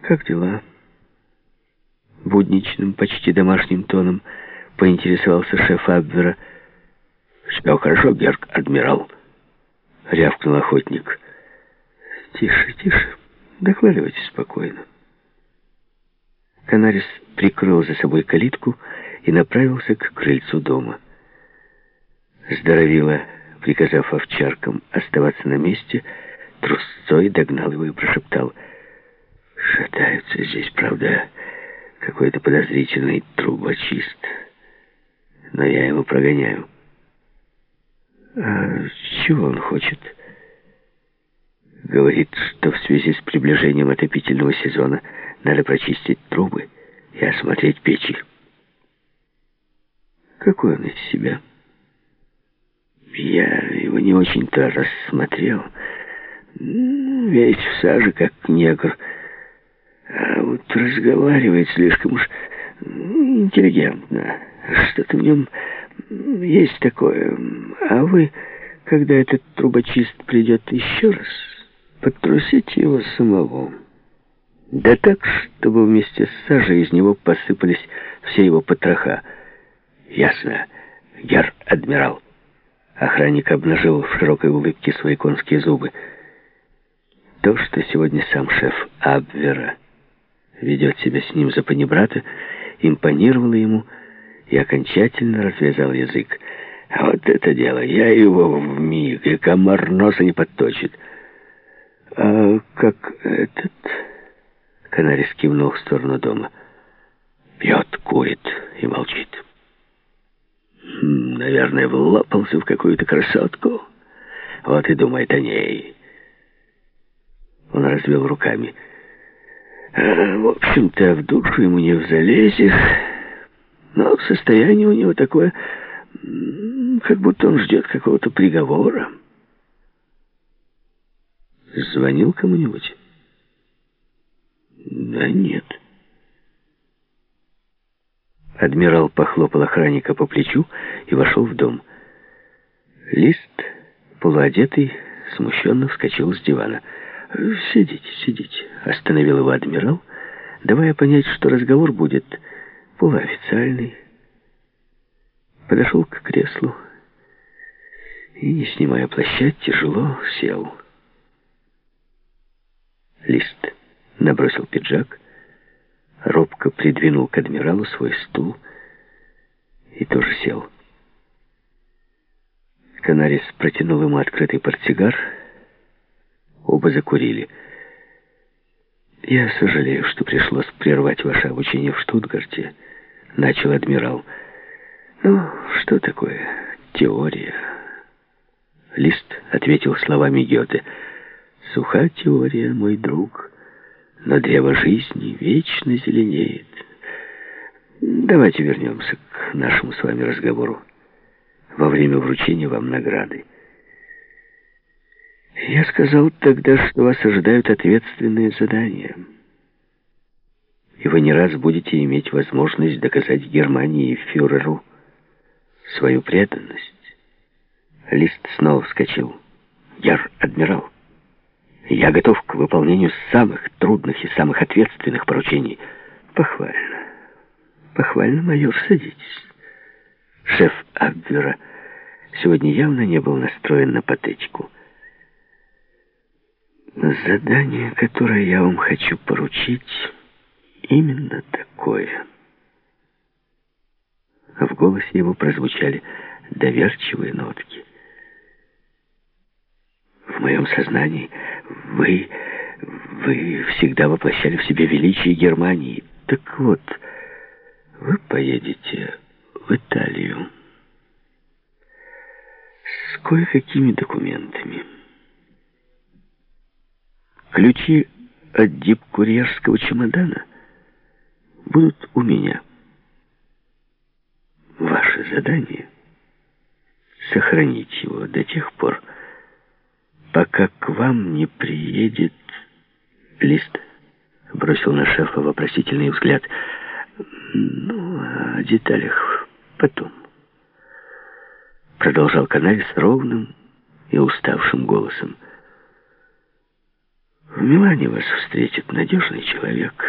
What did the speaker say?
«Как дела?» Будничным, почти домашним тоном поинтересовался шеф Абвера. «Все хорошо, герр-адмирал», — рявкнул охотник. «Тише, тише. Докладывайте спокойно». Канарис прикрыл за собой калитку и направился к крыльцу дома. Здоровило, приказав овчаркам оставаться на месте, трусцой догнал его и прошептал: «Шатаются здесь, правда, какой-то подозрительный трубочист, но я его прогоняю». «А чего он хочет?» «Говорит, что в связи с приближением отопительного сезона надо прочистить трубы и осмотреть печи». «Какой он из себя?» «Я его не очень-то рассмотрел. Весь в саже, как негр. А вот разговаривает слишком уж интеллигентно. Что-то в нем есть такое. А вы, когда этот трубочист придет еще раз, подтрусите его самого. Да так, чтобы вместе с сажей из него посыпались все его потроха». «Ясно, герр-адмирал». Охранник обнажил в широкой улыбке свои конские зубы. То, что сегодня сам шеф Абвера ведет себя с ним за панибрата, импонировало ему и окончательно развязал язык. «А вот это дело, я его вмиг, и комар носа не подточит». «А как этот?» Канарис кивнул в сторону дома. «Пьет, курит и молчит. Наверное, влопался в какую-то красотку. Вот и думает о ней». Он развел руками. «В общем-то, в душу ему не залезешь, но состояние у него такое, как будто он ждет какого-то приговора». «Звонил кому-нибудь?» «Да нет». Адмирал похлопал охранника по плечу и вошел в дом. Лист, полуодетый, смущенно вскочил с дивана. «Сидите, сидите», — остановил его адмирал, давая понять, что разговор будет полуофициальный. Подошел к креслу и, не снимая плаща, тяжело сел. Лист набросил пиджак, робко придвинул к адмиралу свой стул и тоже сел. Канарис протянул ему открытый портсигар. Оба закурили. «Я сожалею, что пришлось прервать ваше обучение в Штутгарте», — начал адмирал. «Ну, что такое теория?» Лист ответил словами Гёте. «Суха теория, мой друг, но древо жизни вечно зеленеет. Давайте вернемся к нашему с вами разговору во время вручения вам награды. Я сказал тогда, что вас ожидают ответственные задания, и вы не раз будете иметь возможность доказать Германии и фюреру свою преданность». Лист снова вскочил. «Герр-адмирал, я готов к выполнению самых трудных и самых ответственных поручений». «Похвально. Похвально, майор, садитесь». Шеф Абвера сегодня явно не был настроен на потычку. «Задание, которое я вам хочу поручить, именно такое». В голосе его прозвучали доверчивые нотки. «В моем сознании вы всегда воплощали в себе величие Германии. Так вот, вы поедете в Италию с кое-какими документами. Ключи от дипкурьерского чемодана будут у меня. Ваше задание — сохранить его до тех пор, пока к вам не приедет...» Лист бросил на шефа вопросительный взгляд. «Ну, о деталях потом», — продолжал Канарис ровным и уставшим голосом. В Милане вас встретит надежный человек.